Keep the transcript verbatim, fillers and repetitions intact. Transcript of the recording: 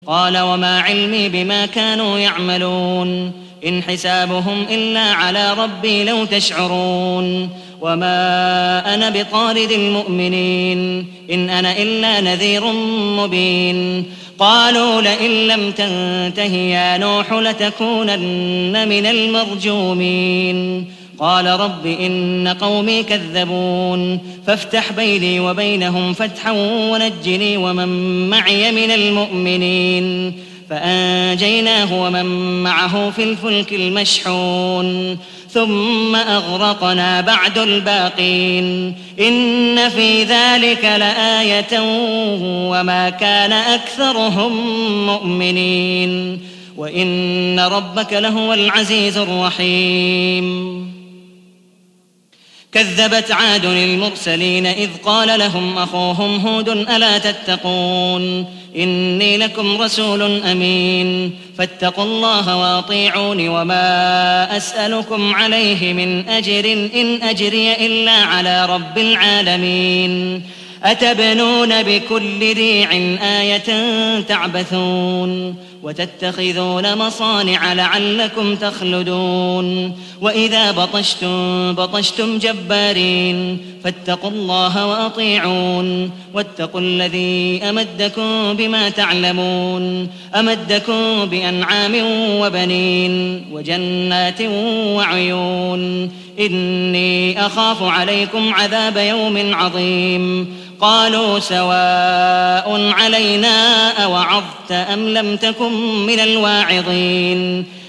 قال وما علمي بما كانوا يعملون إن حسابهم إلا على ربي لو تشعرون وما أنا بطارد المؤمنين إن أنا إلا نذير مبين قالوا لئن لم تنته يا نوح لتكونن من المرجومين قال رب إن قومي كذبون فافتح بيني وبينهم فتحا ونجني ومن معي من المؤمنين فأنجيناه ومن معه في الفلك المشحون ثم أغرقنا بعد الباقين إن في ذلك لآية وما كان أكثرهم مؤمنين وإن ربك لهو العزيز الرحيم كذبت عاد المرسلين إذ قال لهم أخوهم هود ألا تتقون إني لكم رسول أمين فاتقوا الله واطيعون وما أسألكم عليه من أجر إن أجري إلا على رب العالمين أتبنون بكل ريع آية تعبثون وتتخذون مصانع لعلكم تخلدون وإذا بطشتم بطشتم جبارين فاتقوا الله وأطيعون واتقوا الذي أمدكم بما تعلمون أمدكم بأنعام وبنين وجنات وعيون إني أخاف عليكم عذاب يوم عظيم قالوا سواء علينا أوعظت أم لم تكن من الواعظين